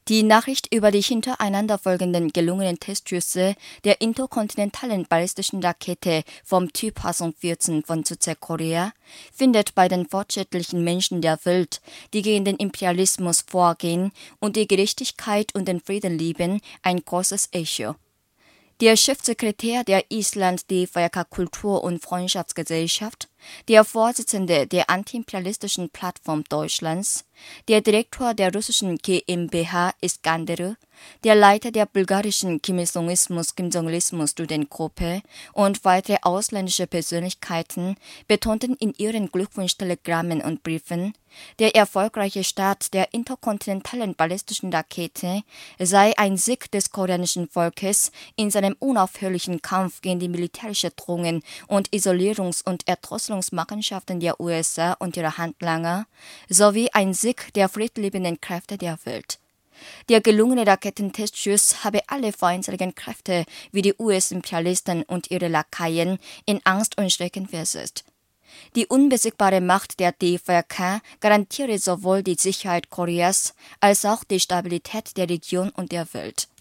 Die Nachricht über die hintereinander folgenden gelungenen Testschüsse der interkontinentalen ballistischen Rakete vom Typ Hwasong-14 von Südkorea findet bei den fortschrittlichen Menschen der Welt, die gegen den Imperialismus vorgehen und die Gerechtigkeit und den Frieden lieben, ein großes Echo. Der Chefsekretär der Island-DFK Kultur- und Freundschaftsgesellschaft, der Vorsitzende der antiimperialistischen Plattform Deutschlands, der Direktor der russischen GmbH Iskanderı, der Leiter der bulgarischen Kim-Il-Sung-Studentengruppe und weitere ausländische Persönlichkeiten betonten in ihren Glückwunschtelegrammen und Briefen, der erfolgreiche Start der interkontinentalen ballistischen Rakete sei ein Sieg des koreanischen Volkes in seinem unaufhörlichen Kampf gegen die militärische Drohungen und Isolierungs- und Erdrosselungsmachenschaften der USA und ihrer Handlanger sowie ein Sieg der friedliebenden Kräfte der Welt. Der gelungene Raketentestschuss habe alle feindselige Kräfte wie die US-Imperialisten und ihre Lakaien in Angst und Schrecken versetzt. Die unbesiegbare Macht der DFK garantiere sowohl die Sicherheit Koreas als auch die Stabilität der Region und der Welt.